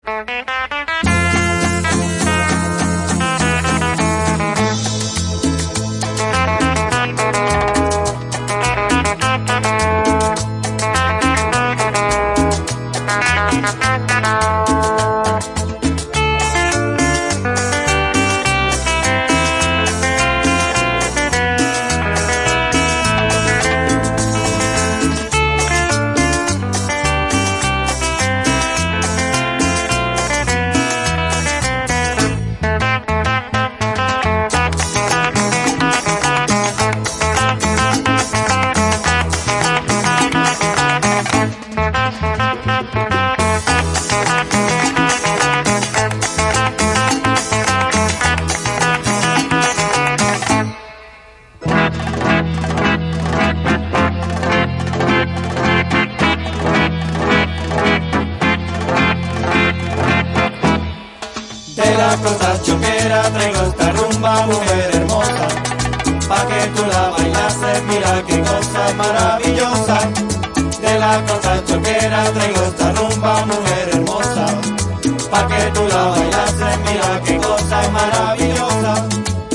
De la costa choquera traigo esta rumba, mujer hermosa, pa' que tú la bailases, mira qué cosa maravillosa. De la costa choquera traigo esta rumba, mujer hermosa, pa' que tú la bailases, mira qué cosa maravillosa.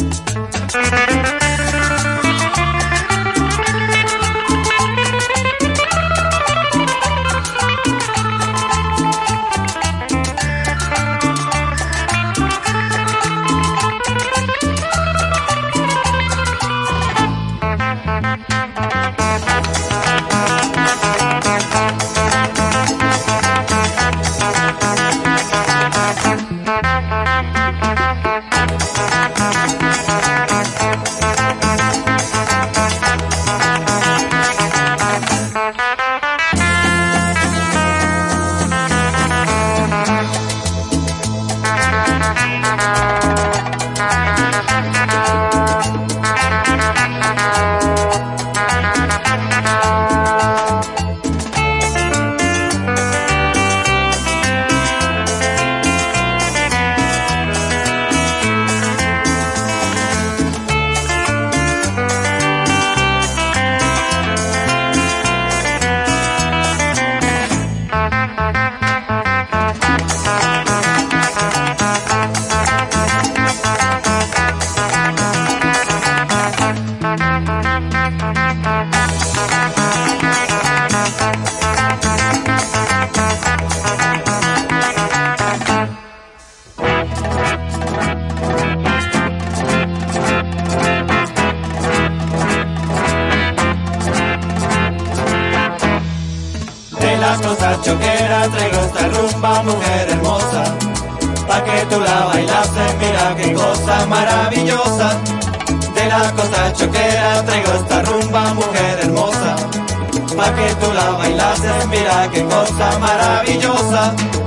De la costa choquera traigo esta rumba, mujer hermosa, pa' que tú la bailases, mira qué cosa maravillosa. De la costa choquera traigo esta rumba, mujer hermosa, pa' que tú la bailases, mira qué cosa maravillosa.